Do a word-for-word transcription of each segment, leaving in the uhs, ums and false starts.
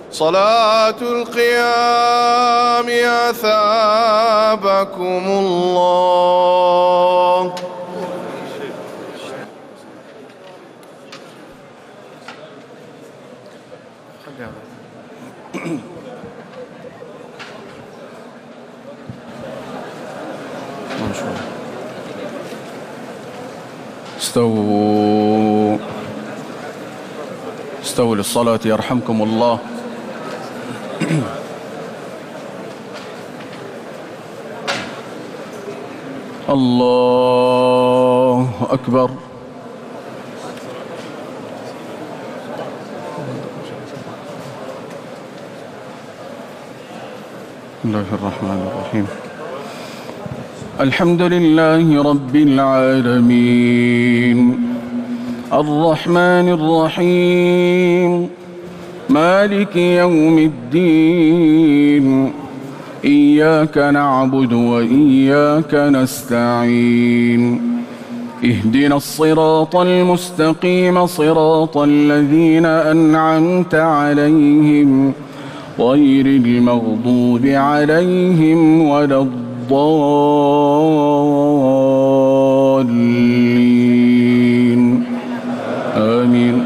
صلاة القيام أثابكم الله. استووا استووا للصلاة يرحمكم الله. الله أكبر. بسم الله الرحمن الرحيم. الحمد لله رب العالمين الرحمن الرحيم مالك يوم الدين إياك نعبد وإياك نستعين اهدنا الصراط المستقيم صراط الذين أنعمت عليهم غير المغضوب عليهم ولا الضالين آمين.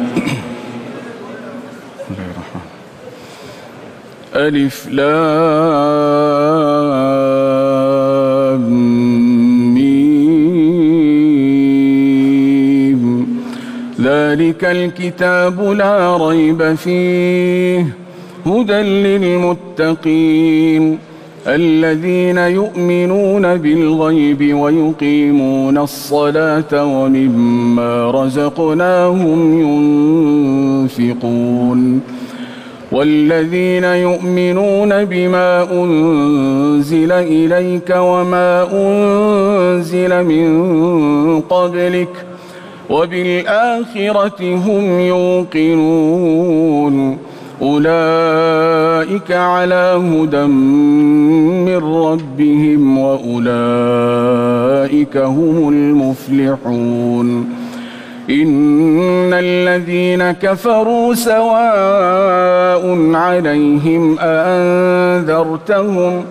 ألف لام ميم ذلك الكتاب لا ريب فيه هدى للمتقين الذين يؤمنون بالغيب ويقيمون الصلاة ومما رزقناهم ينفقون والذين يؤمنون بما أنزل إليك وما أنزل من قبلك وبالآخرة هم يوقنون أولئك على هدى من ربهم وأولئك هم المفلحون. إن الذين كفروا سواء عليهم أأنذرتهم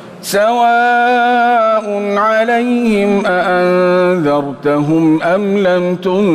سواء عليهم أأنذرتهم أم لم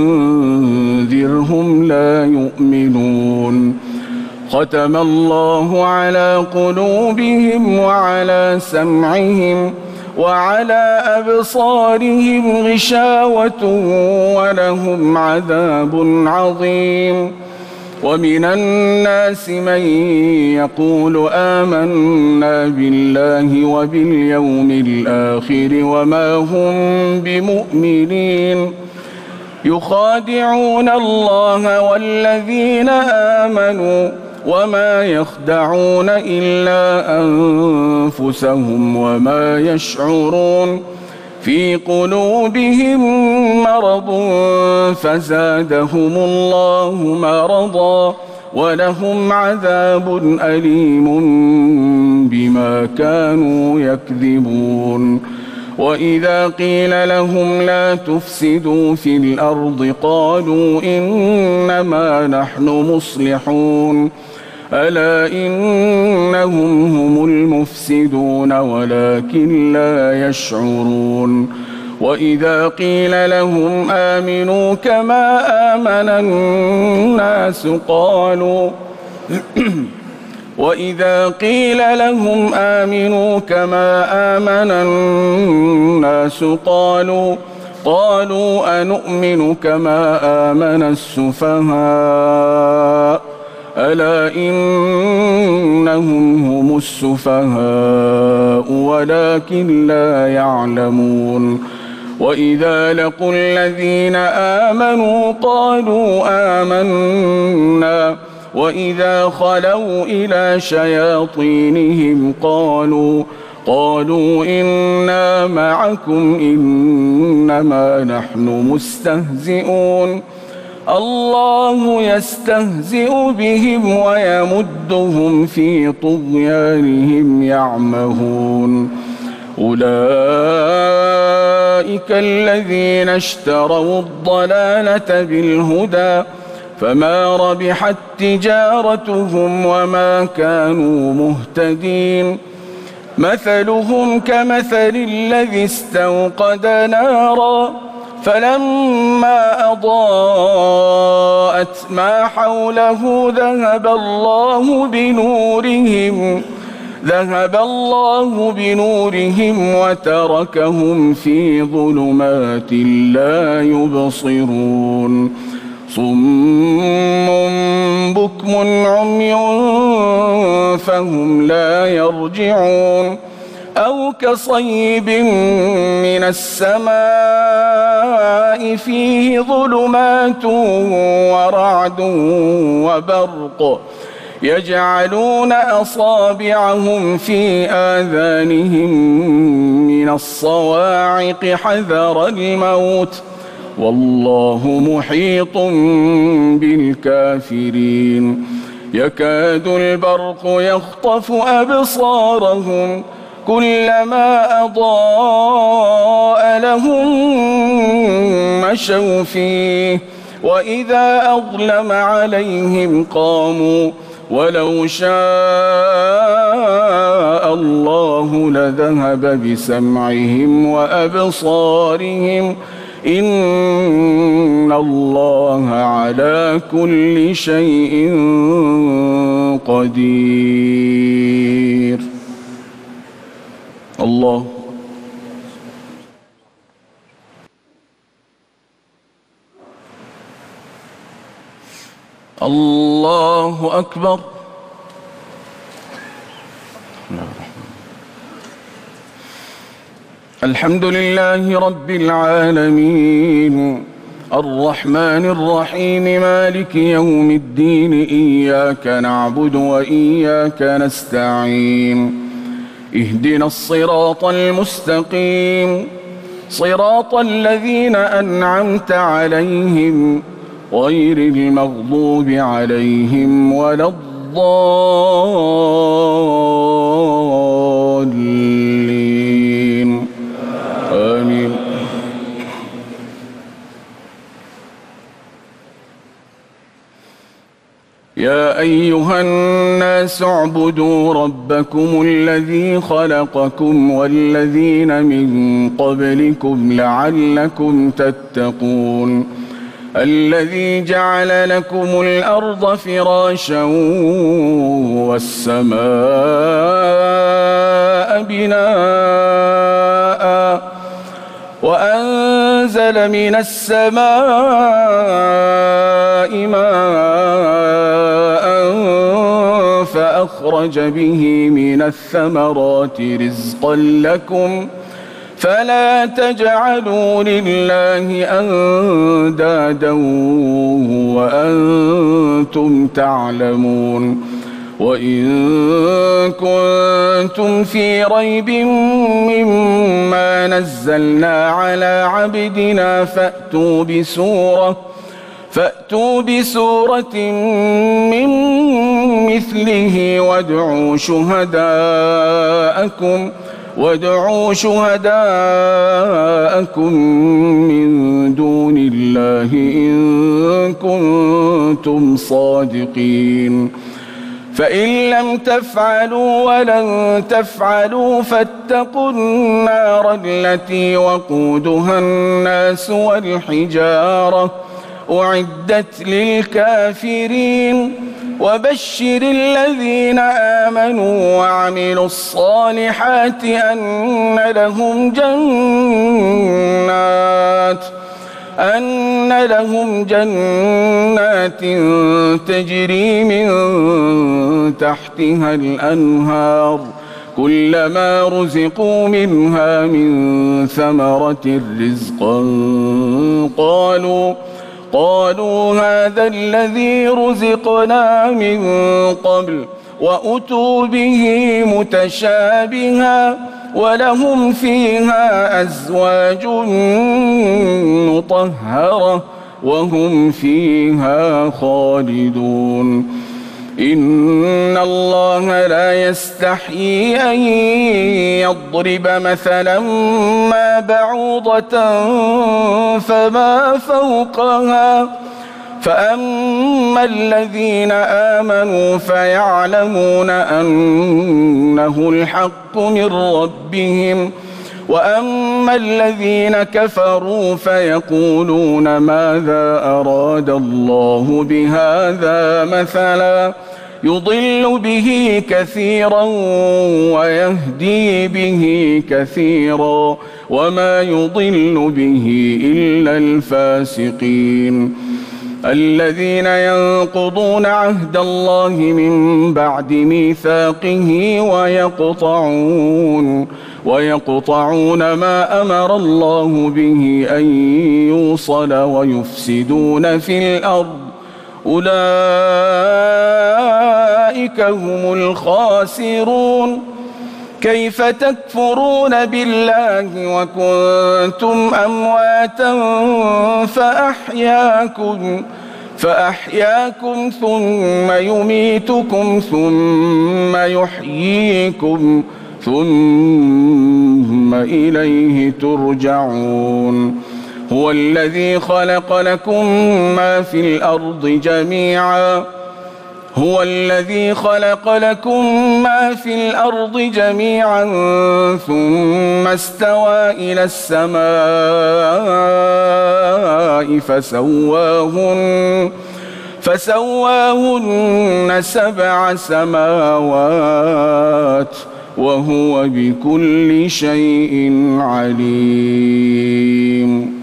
تنذرهم لا يؤمنون. ختم الله على قلوبهم وعلى سمعهم وعلى أبصارهم غشاوة ولهم عذاب عظيم. ومن الناس من يقول آمنا بالله وباليوم الآخر وما هم بمؤمنين يخادعون الله والذين آمنوا وما يخدعون إلا أنفسهم وما يشعرون. في قلوبهم مرض فزادهم الله مرضا ولهم عذاب أليم بما كانوا يكذبون. وإذا قيل لهم لا تفسدوا في الأرض قالوا إنما نحن مصلحون ألا إنهم هم المفسدون ولكن لا يشعرون. وإذا قيل لهم آمنوا كما آمن الناس قالوا وإذا قيل لهم آمنوا كما آمن الناس قالوا قالوا أنؤمن كما آمن السفهاء ألا إنهم هم السفهاء ولكن لا يعلمون. وإذا لقوا الذين آمنوا قالوا آمنا وإذا خلوا إلى شياطينهم قالوا قالوا إنا معكم إنما نحن مستهزئون. الله يستهزئ بهم ويمدهم في طغيانهم يعمهون. أولئك الذين اشتروا الضلالة بالهدى فما ربحت تجارتهم وما كانوا مهتدين. مثلهم كمثل الذي استوقد نارا فلما أضاءت ما حوله ذهب الله بنورهم ذهب الله بنورهم وتركهم في ظلمات لا يبصرون. صم بكم عمي فهم لا يرجعون. أو كصيب من السماء فيه ظلمات ورعد وبرق يجعلون أصابعهم في آذانهم من الصواعق حذر الموت والله محيط بالكافرين. يكاد البرق يخطف أبصارهم كلما أضاء لهم مشوا فيه وإذا أظلم عليهم قاموا ولو شاء الله لذهب بسمعهم وأبصارهم إن الله على كل شيء قدير. الله الله أكبر. الحمد لله رب العالمين الرحمن الرحيم مالك يوم الدين إياك نعبد وإياك نستعين. اهدنا الصراط المستقيم صراط الذين أنعمت عليهم غير المغضوب عليهم ولا الضالين آمين. يا أيها الناس اعبدوا ربكم الذي خلقكم والذين من قبلكم لعلكم تتقون. الذي جعل لكم الأرض فراشا والسماء بناء وأنزل من السماء ماء فأخرج به من الثمرات رزقا لكم فلا تجعلوا لله أندادا وأنتم تعلمون. وإن كنتم في ريب مما نزلنا على عبدنا فأتوا بسورة فأتوا بسورة من مثله وادعوا شهداءكم وادعوا شهداءكم من دون الله إن كنتم صادقين. فإن لم تفعلوا ولن تفعلوا فاتقوا النار التي وقودها الناس والحجارة أعدت للكافرين. وبشر الذين آمنوا وعملوا الصالحات أن لهم جنات أن لهم جنات تجري من تحتها الأنهار كلما رزقوا منها من ثمرة رزقا قالوا قالوا هذا الذي رزقنا من قبل وأتوا به متشابها ولهم فيها أزواج مطهرة وهم فيها خالدون. إن الله لا يستحيي أن يضرب مثلا ما بعوضة فما فوقها فأما الذين آمنوا فيعلمون أنه الحق من ربهم، وأما الذين كفروا فيقولون ماذا أراد الله بهذا مثلا يضل به كثيرا ويهدي به كثيرا وما يضل به إلا الفاسقين. الذين ينقضون عهد الله من بعد ميثاقه ويقطعون ويقطعون ما أمر الله به أن يوصل ويفسدون في الأرض، أولئك هم الخاسرون. كيف تكفرون بالله وكنتم أمواتا فأحياكم فأحياكم ثم يميتكم ثم يحييكم ثم إليه ترجعون. هو الذي خلق لكم ما في الأرض جميعا هو الذي خلق لكم ما في الأرض جميعا ثم استوى إلى السماء فسواهن فسواهن سبع سماوات وهو بكل شيء عليم.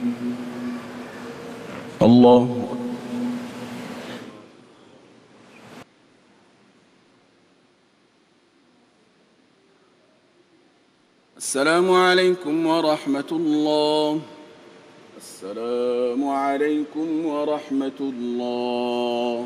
الله. السلام عليكم ورحمة الله. السلام عليكم ورحمة الله.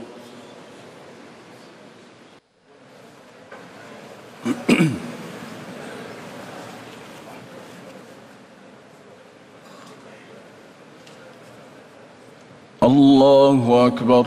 الله أكبر.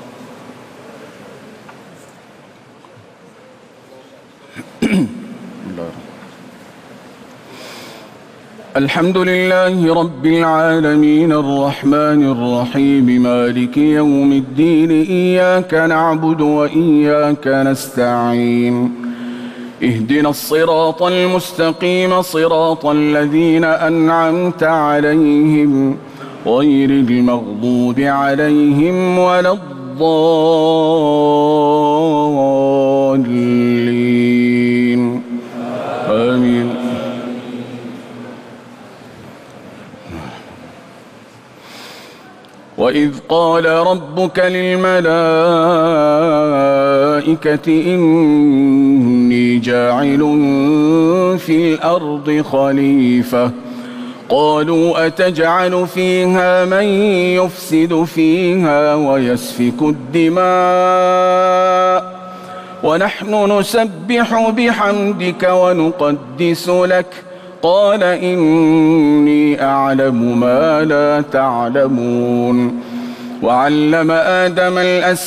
الحمد لله رب العالمين الرحمن الرحيم مالك يوم الدين، إياك نعبد وإياك نستعين، اهدنا الصراط المستقيم صراط الذين أنعمت عليهم غير المغضوب عليهم ولا الضالين آمين. وإذ قال ربك للملائكة إني جاعل في الأرض خليفة قالوا أتجعل فيها من يفسد فيها ويسفك الدماء ونحن نسبح بحمدك ونقدس لك قال إني أعلم ما لا تعلمون. وعلم آدم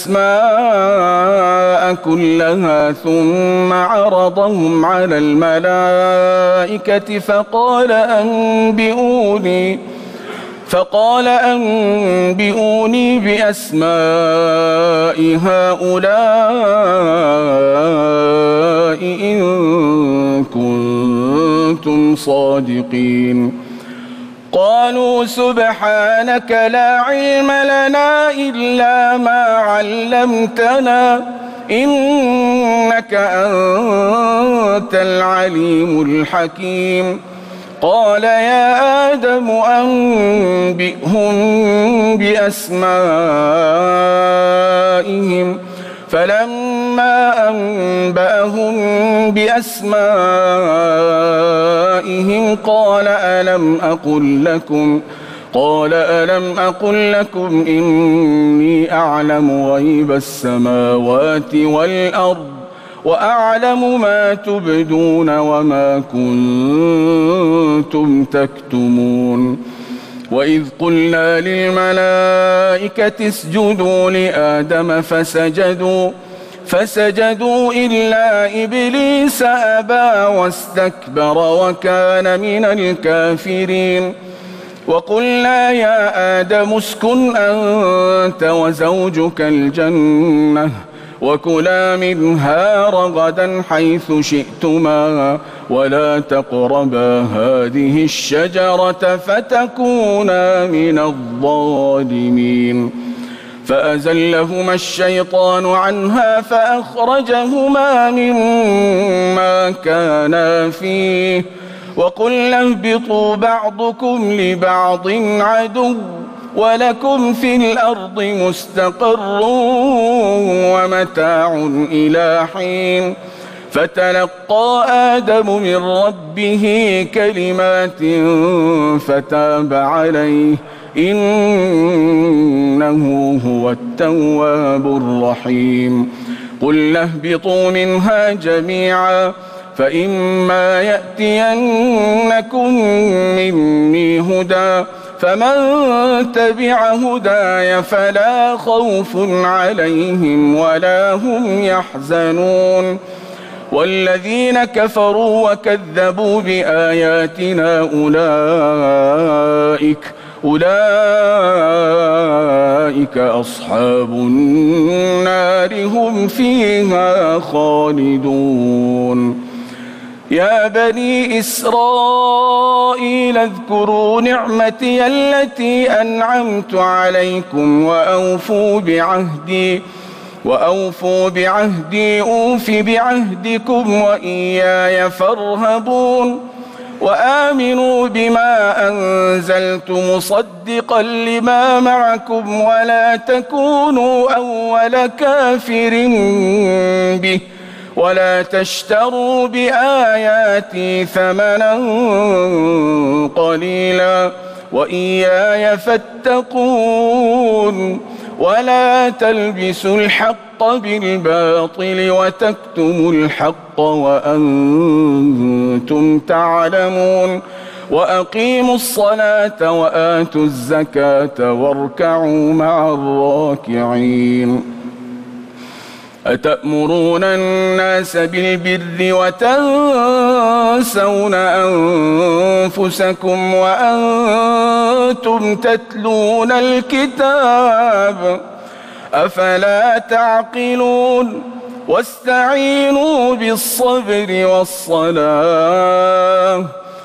الأسماء كلها ثم عرضهم على الملائكة فقال أنبئوني فقال أنبئوني بأسماء هؤلاء إن كنتم صادقين. قالوا سبحانك لا علم لنا إلا ما علمتنا إنك أنت العليم الحكيم. قال يا آدم أنبئهم بأسمائهم فلما أنبأهم بأسمائهم قال ألم أقل لكم قال ألم أقل لكم إني أعلم غيب السماوات والأرض وأعلم ما تبدون وما كنتم تكتمون. وإذ قلنا للملائكة اسجدوا لآدم فسجدوا فسجدوا إلا إبليس أبى واستكبر وكان من الكافرين. وقلنا يا آدم اسكن أنت وزوجك الجنة وكلا منها رغدا حيث شئتما ولا تقربا هذه الشجرة فتكونا من الظالمين. فأزلهما الشيطان عنها فأخرجهما مما كانا فيه وقلنا اهبطوا بعضكم لبعض عدو ولكم في الأرض مستقر ومتاع إلى حين. فتلقى آدم من ربه كلمات فتاب عليه إنه هو التواب الرحيم. قلنا اهبطوا منها جميعا فإما يأتينكم مني هدى فمن تبع هداي فلا خوف عليهم ولا هم يحزنون. والذين كفروا وكذبوا بآياتنا أولئك أولئك أصحاب النار هم فيها خالدون. يا بني إسرائيل اذكروا نعمتي التي أنعمت عليكم وأوفوا بعهدي وأوفوا بعهدي أوف بعهدكم وإياي فارهبون. وآمنوا بما أنزلت مصدقا لما معكم ولا تكونوا أول كافر به ولا تشتروا بآياتي ثمنا قليلا وإياي فاتقون. ولا تلبسوا الحق بالباطل وتكتموا الحق وأنتم تعلمون. وأقيموا الصلاة وآتوا الزكاة واركعوا مع الراكعين. أتأمرون الناس بالبر وتنسون أنفسكم وأنتم تتلون الكتاب أفلا تعقلون. واستعينوا بالصبر والصلاة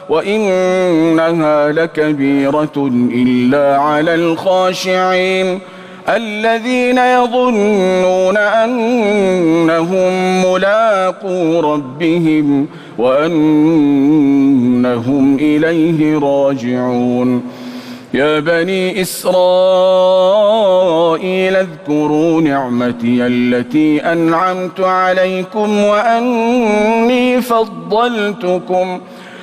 وإنها لكبيرة إلا على الخاشعين الذين يظنون أنهم ملاقو ربهم وأنهم إليه راجعون. يا بني إسرائيل اذكروا نعمتي التي أنعمت عليكم وأني فضلتكم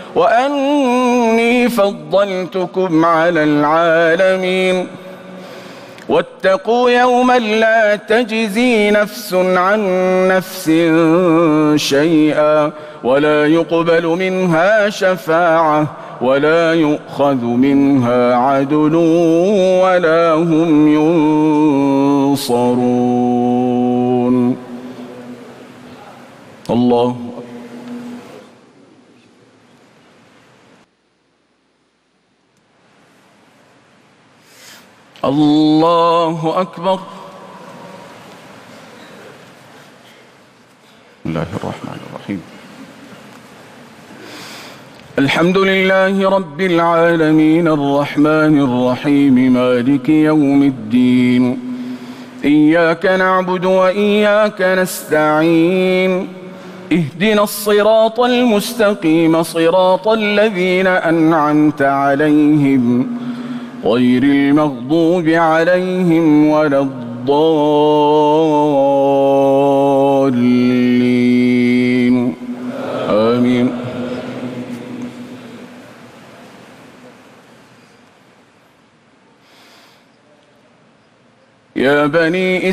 وأني فضلتكم على العالمين. واتقوا يوما لا تجزي نفس عن نفس شيئا ولا يقبل منها شفاعة ولا يؤخذ منها عدل ولا هم ينصرون. الله الله أكبر. بسم الله الرحمن الرحيم. الحمد لله رب العالمين الرحمن الرحيم مالك يوم الدين. إياك نعبد وإياك نستعين. اهدنا الصراط المستقيم صراط الذين أنعمت عليهم غير المغضوب عليهم ولا الضالين آمين. يا بني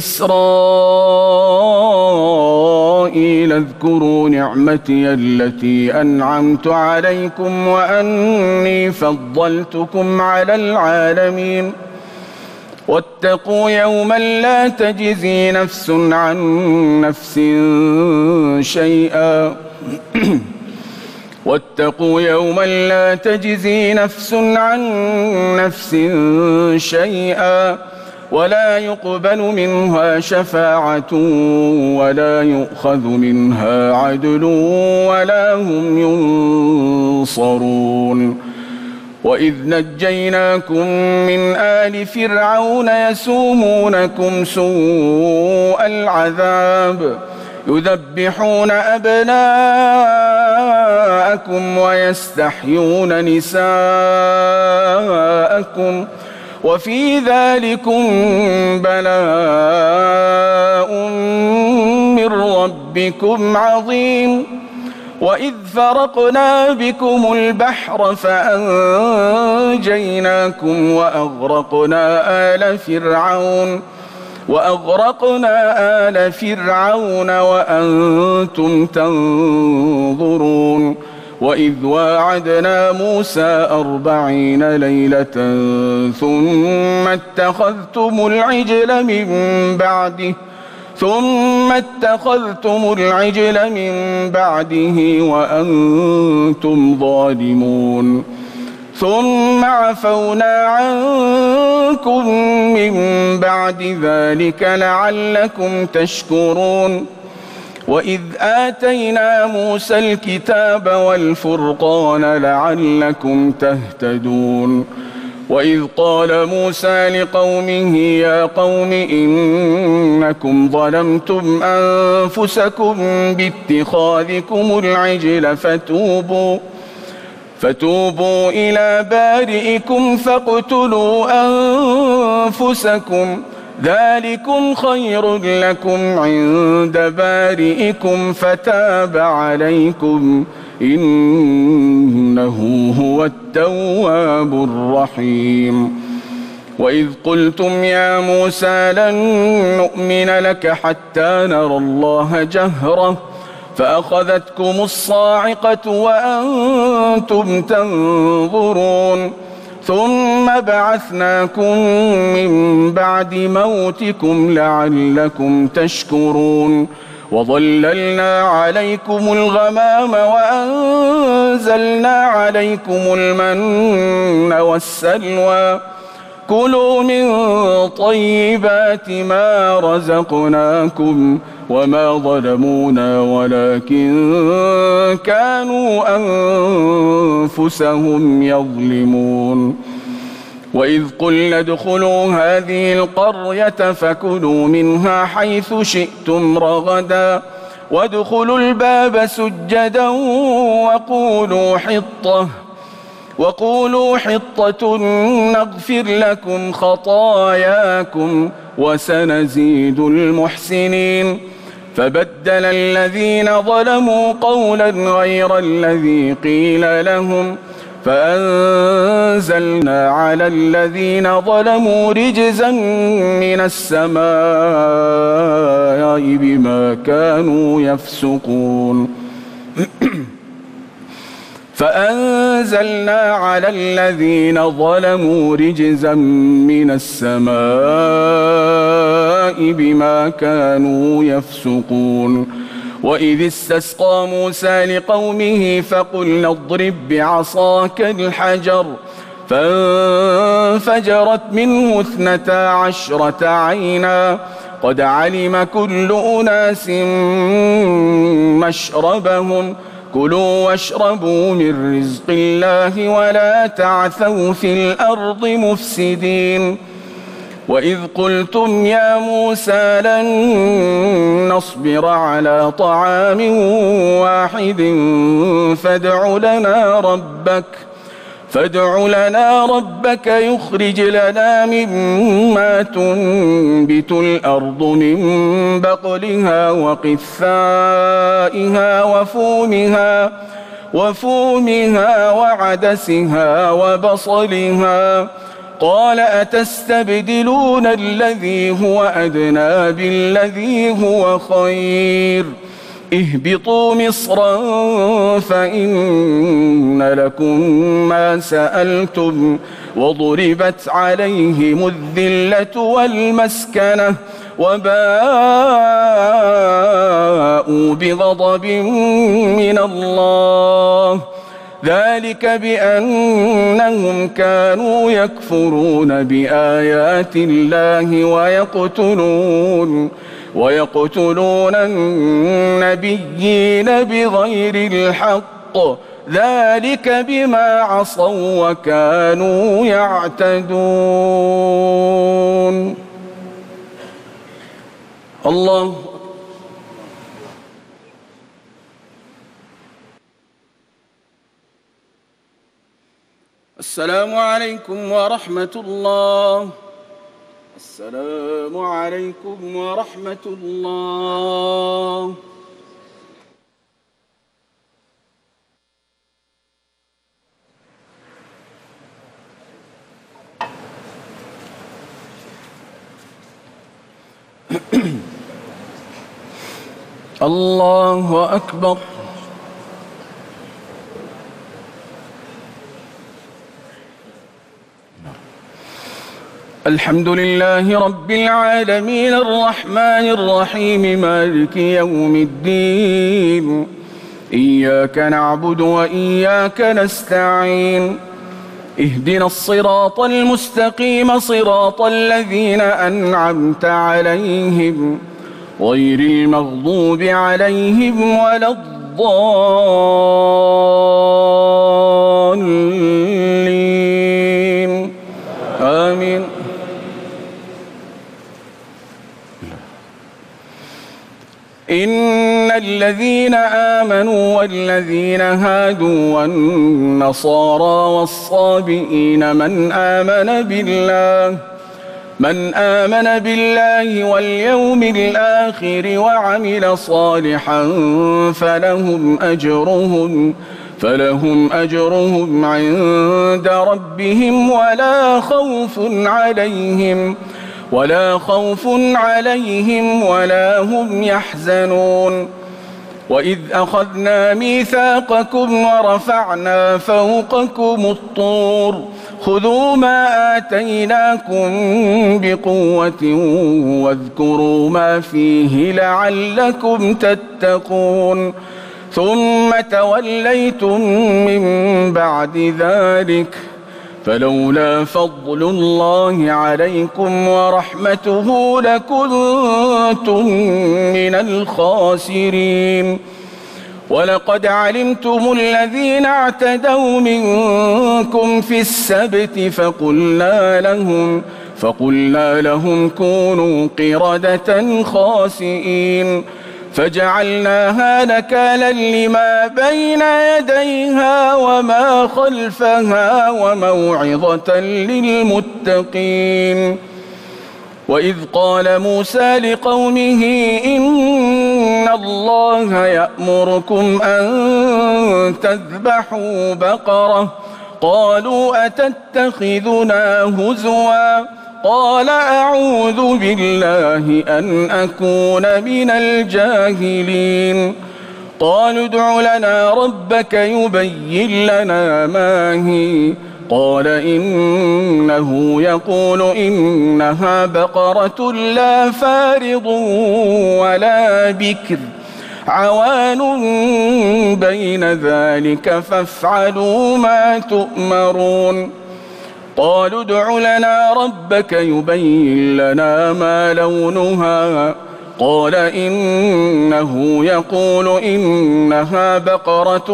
إسرائيل اذكروا نعمتي التي أنعمت عليكم وأني فضلتكم على العالمين. واتقوا يوما لا تجزي نفس عن نفس شيئا واتقوا يوما لا تجزي نفس عن نفس شيئا ولا يقبل منها شفاعة ولا يؤخذ منها عدل ولا هم ينصرون. وإذ نجيناكم من آل فرعون يسومونكم سوء العذاب يذبحون أبناءكم ويستحيون نساءكم وفي ذلكم بلاء من ربكم عظيم. وإذ فرقنا بكم البحر فأنجيناكم وأغرقنا آل فرعون وأغرقنا آل فرعون وأنتم تنظرون. وإذ واعدنا موسى أربعين ليلة ثم اتخذتم العجل من بعده ثم اتخذتم العجل من بعده وأنتم ظالمون. ثم عفونا عنكم من بعد ذلك لعلكم تشكرون. وإذ آتينا موسى الكتاب والفرقان لعلكم تهتدون. وإذ قال موسى لقومه يا قوم إنكم ظلمتم أنفسكم باتخاذكم العجل فتوبوا فتوبوا إلى بارئكم فاقتلوا أنفسكم ذلكم خير لكم عند بارئكم فتاب عليكم إنه هو التواب الرحيم. وإذ قلتم يا موسى لن نؤمن لك حتى نرى الله جهرة فأخذتكم الصاعقة وأنتم تنظرون. ثم بعثناكم من بعد موتكم لعلكم تشكرون. وظللنا عليكم الغمام وأنزلنا عليكم المن والسلوى كلوا من طيبات ما رزقناكم وما ظلمونا ولكن كانوا أنفسهم يظلمون. وإذ قلنا ادخلوا هذه القرية فكلوا منها حيث شئتم رغدا وادخلوا الباب سجدا وقولوا حطة وقولوا حطة نغفر لكم خطاياكم وسنزيد المحسنين. فبدل الذين ظلموا قولا غير الذي قيل لهم فأنزلنا على الذين ظلموا رجزا من السماء بما كانوا يفسقون. فأنزلنا على الذين ظلموا رجزا من السماء بما كانوا يفسقون. وإذ استسقى موسى لقومه فقلنا اضرب بعصاك الحجر فانفجرت منه اثنتا عشرة عينا قد علم كل أناس مشربهم كلوا واشربوا من رزق الله ولا تعثوا في الأرض مفسدين. وإذ قلتم يا موسى لن نصبر على طعام واحد فادع لنا ربك فادع لنا ربك يخرج لنا مما تنبت الأرض من بقلها وقثائها وفومها وفومها وعدسها وبصلها قال أتستبدلون الذي هو أدنى بالذي هو خير اهبطوا مصرا فإن لكم ما سألتم وضربت عليهم الذلة والمسكنة وباءوا بغضب من الله ذلك بأنهم كانوا يكفرون بآيات الله ويقتلون ويقتلون النبيين بغير الحق ذلك بما عصوا وكانوا يعتدون. الله. السلام عليكم ورحمة الله. السلام عليكم ورحمة الله. الله أكبر. الحمد لله رب العالمين الرحمن الرحيم مالك يوم الدين إياك نعبد وإياك نستعين اهدنا الصراط المستقيم صراط الذين أنعمت عليهم غير المغضوب عليهم ولا الضالين آمين. إن الذين آمنوا والذين هادوا والنصارى والصابئين من آمن بالله من آمن بالله واليوم الآخر وعمل صالحا فلهم أجرهم فلهم أجرهم عند ربهم ولا خوف عليهم ولا خوف عليهم ولا هم يحزنون. وإذ أخذنا ميثاقكم ورفعنا فوقكم الطور خذوا ما آتيناكم بقوة واذكروا ما فيه لعلكم تتقون ثم توليتم من بعد ذلك فلولا فضل الله عليكم ورحمته لكنتم من الخاسرين. ولقد علمتم الذين اعتدوا منكم في السبت فقلنا لهم فقلنا لهم كونوا قردة خاسئين فجعلناها نكالا لما بين يديها وما خلفها وموعظة للمتقين. وإذ قال موسى لقومه إن الله يأمركم أن تذبحوا بقرة قالوا أتتخذنا هزوا قال أعوذ بالله أن أكون من الجاهلين. قالوا ادع لنا ربك يبين لنا ما هي قال إنه يقول إنها بقرة لا فارض ولا بكر عوان بين ذلك فافعلوا ما تؤمرون. قالوا ادع لنا ربك يبين لنا ما لونها قال إنه يقول إنها بقرة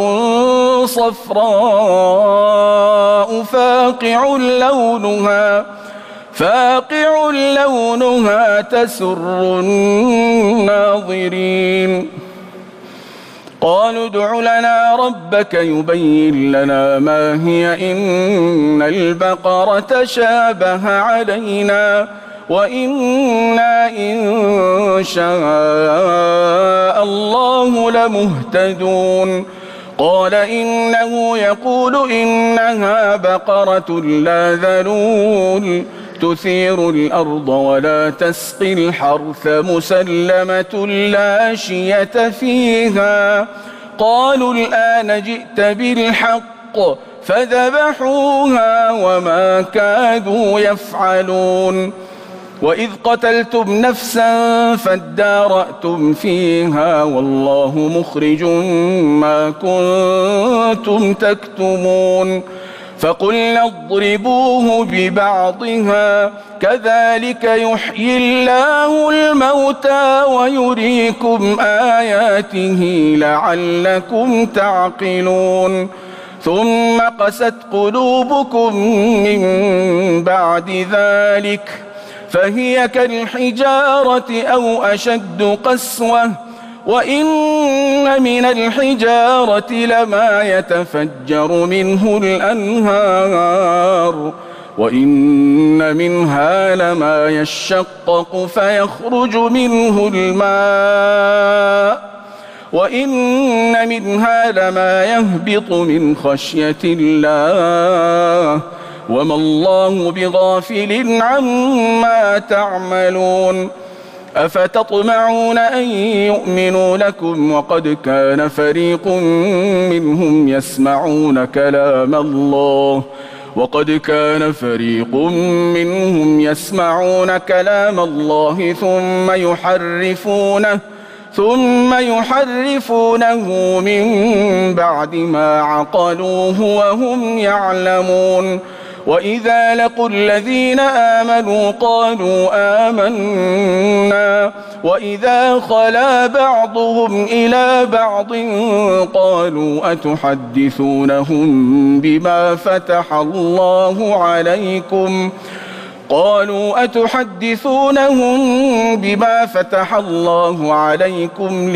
صفراء فاقع لونها فاقع لونها تسر الناظرين. قالوا ادع لنا ربك يبين لنا ما هي إن البقرة شابه علينا وإنا إن شاء الله لمهتدون. قال إنه يقول إنها بقرة لا ذلول تثير الأرض ولا تسقي الحرث مسلمة لا شية فيها. قالوا الآن جئت بالحق فذبحوها وما كادوا يفعلون. وإذ قتلتم نفسا فادارأتم فيها والله مخرج ما كنتم تكتمون. فقلنا اضربوه ببعضها كذلك يحيي الله الموتى ويريكم آياته لعلكم تعقلون. ثم قست قلوبكم من بعد ذلك فهي كالحجارة أو أشد قسوة. وإن من الحجارة لما يتفجر منه الأنهار وإن منها لما يشقق فيخرج منه الماء وإن منها لما يهبط من خشية الله وما الله بغافل عما تعملون. أفتطمعون أن يؤمنوا لكم وقد كان فريق منهم يسمعون كلام الله وقد كان فريق منهم يسمعون كلام الله ثم يحرفونه ثم يحرفونه من بعد ما عقلوه وهم يعلمون. وإذا لقوا الذين آمنوا قالوا آمنا وإذا خلا بعضهم إلى بعض قالوا أتحدثونهم بما فتح الله عليكم قالوا أتحدثونهم بما فتح الله عليكم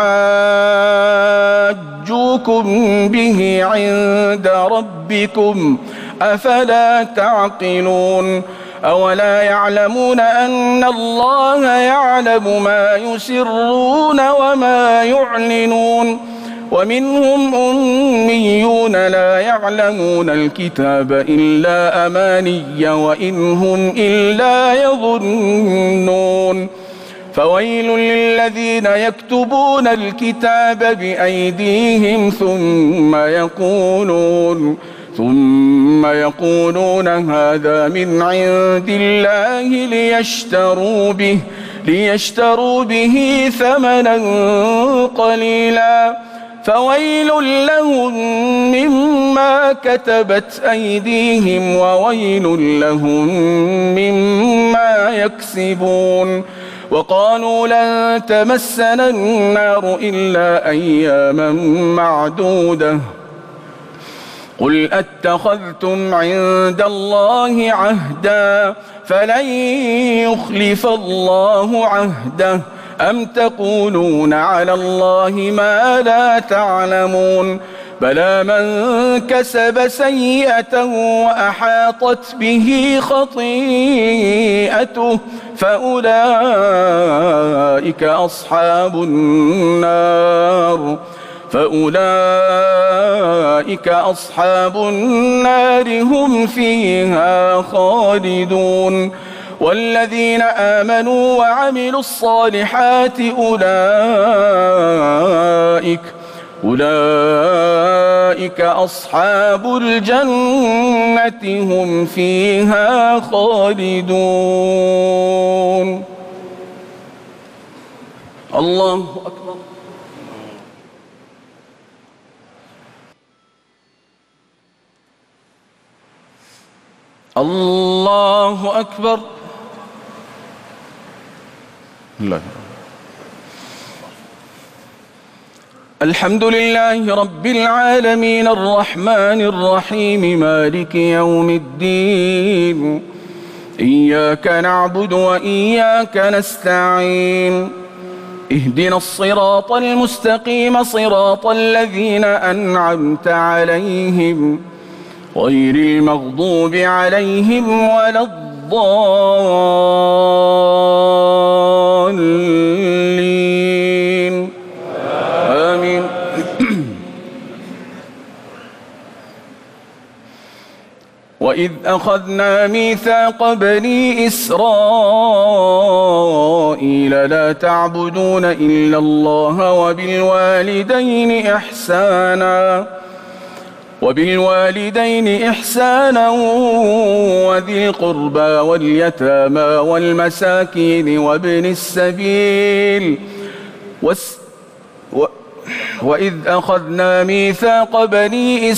ليحاجوكم به عند ربكم أفلا تعقلون. أولا يعلمون أن الله يعلم ما يسرون وما يعلنون. ومنهم أميون لا يعلمون الكتاب إلا أماني وإن هم إلا يظنون. فويل للذين يكتبون الكتاب بأيديهم ثم يقولون ثم يقولون هذا من عند الله ليشتروا به ليشتروا به ثمنا قليلا فويل لهم مما كتبت أيديهم وويل لهم مما يكسبون. وقالوا لن تمسنا النار إلا أياما معدودة قل أتخذتم عند الله عهدا فلن يخلف الله عهده أم تقولون على الله ما لا تعلمون. بلى من كسب سيئة وأحاطت به خطيئته فأولئك أصحاب النار فأولئك أصحاب النار هم فيها خالدون. والذين آمنوا وعملوا الصالحات أولئك أولئك أصحاب الجنة هم فيها خالدون. الله أكبر. الله أكبر. الله. الحمد لله رب العالمين الرحمن الرحيم مالك يوم الدين إياك نعبد وإياك نستعين اهدنا الصراط المستقيم صراط الذين أنعمت عليهم غير المغضوب عليهم ولا الضالين آمين. وإذ أخذنا ميثاق بني إسرائيل لا تعبدون إلا الله وبالوالدين إحسانا وبالوالدين إحسانا وذي القربى واليتامى والمساكين وابن السبيل وس و وإذ أخذنا ميثاق بني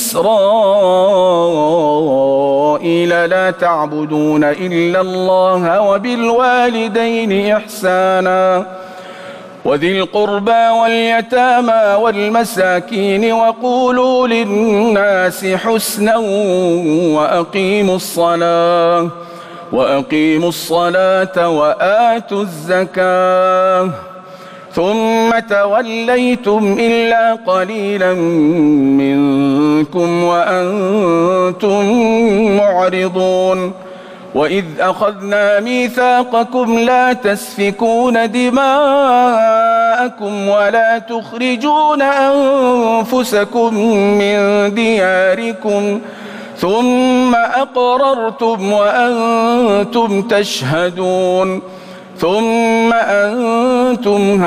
إسرائيل لا تعبدون إلا الله وبالوالدين إحسانا وذي القربى واليتامى والمساكين وقولوا للناس حسنا وأقيموا الصلاة وأقيموا الصلاة وآتوا الزكاة ثم توليتم إلا قليلا منكم وأنتم معرضون وإذ أخذنا ميثاقكم لا تسفكون دماءكم ولا تخرجون أنفسكم من دياركم ثم أقررتم وأنتم تشهدون ثم أنتم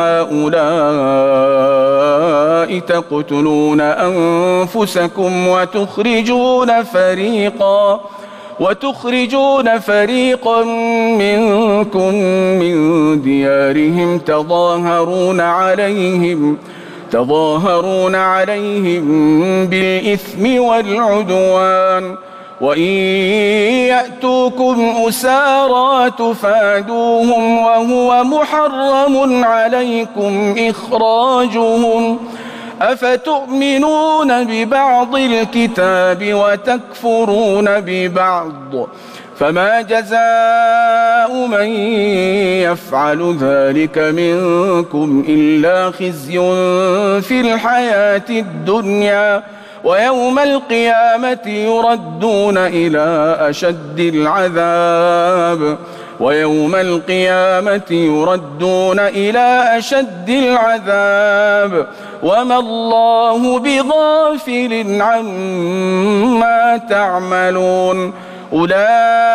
هؤلاء تقتلون أنفسكم وتخرجون فريقا وتخرجون فريقا منكم من ديارهم تظاهرون عليهم تظاهرون عليهم بالإثم والعدوان وإن يأتوكم أسارى تفادوهم وهو محرم عليكم إخراجهم أفتؤمنون ببعض الكتاب وتكفرون ببعض فما جزاء من يفعل ذلك منكم إلا خزي في الحياة الدنيا ويوم القيامة يردون إلى أشد العذاب ويوم القيامة يردون إلى أشد العذاب وما الله بغافل عما تعملون أولئك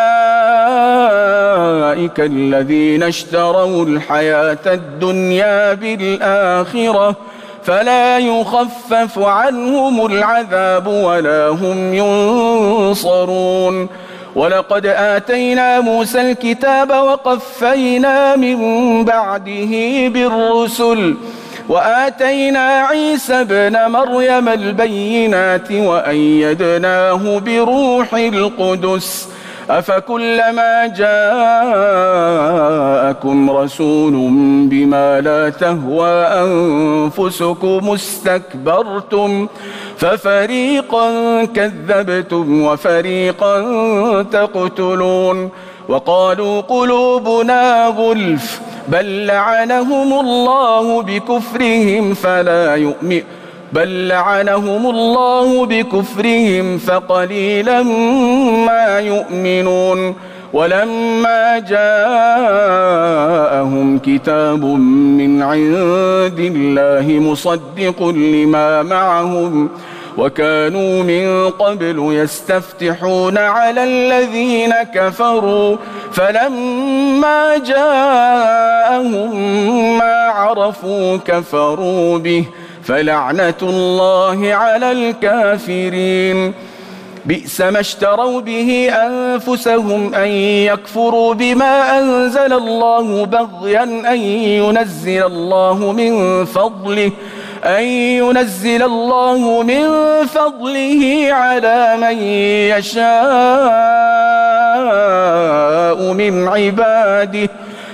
الذين اشتروا الحياة الدنيا بالآخرة فلا يخفف عنهم العذاب ولا هم ينصرون ولقد آتينا موسى الكتاب وقفينا من بعده بالرسل وآتينا عيسى ابن مريم البينات وأيدناه بروح القدس أفكلما جاءكم رسول بما لا تهوى أنفسكم استكبرتم ففريقا كذبتم وفريقا تقتلون وقالوا قلوبنا غلف بل لعنهم الله بكفرهم فلا يؤمن بل لعنهم الله بكفرهم فقليلا ما يؤمنون ولما جاءهم كتاب من عند الله مصدق لما معهم وكانوا من قبل يستفتحون على الذين كفروا فلما جاءهم ما عرفوا كفروا به فلعنة الله على الكافرين بئس ما اشتروا به أنفسهم أن يكفروا بما أنزل الله بغيا أن ينزل الله من فضله أن ينزل الله من فضله على من يشاء من عباده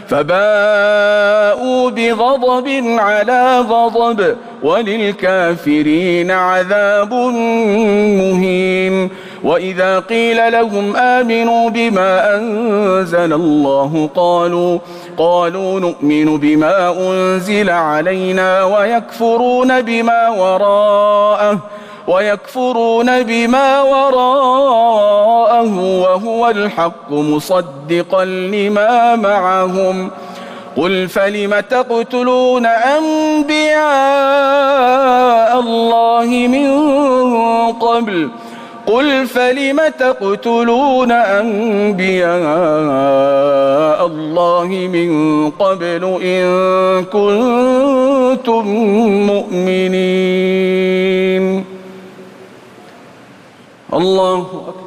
فباءوا بغضب على غضب وللكافرين عذاب مهين وإذا قيل لهم آمنوا بما أنزل الله قالوا قالوا نؤمن بما أنزل علينا ويكفرون بما وراءه ويكفرون بما وراءه وهو الحق مصدقا لما معهم قل فلم تقتلون أنبياء الله من قبل قل فلم تقتلون أنبياء الله من قبل إن كنتم مؤمنين. الله أكبر.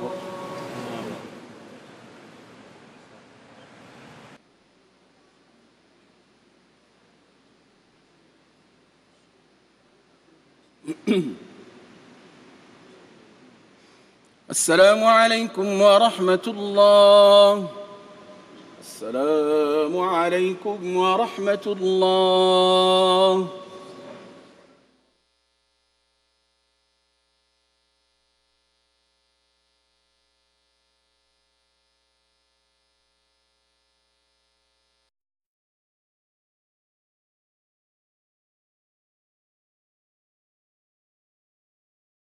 السلام عليكم ورحمة الله. السلام عليكم ورحمة الله.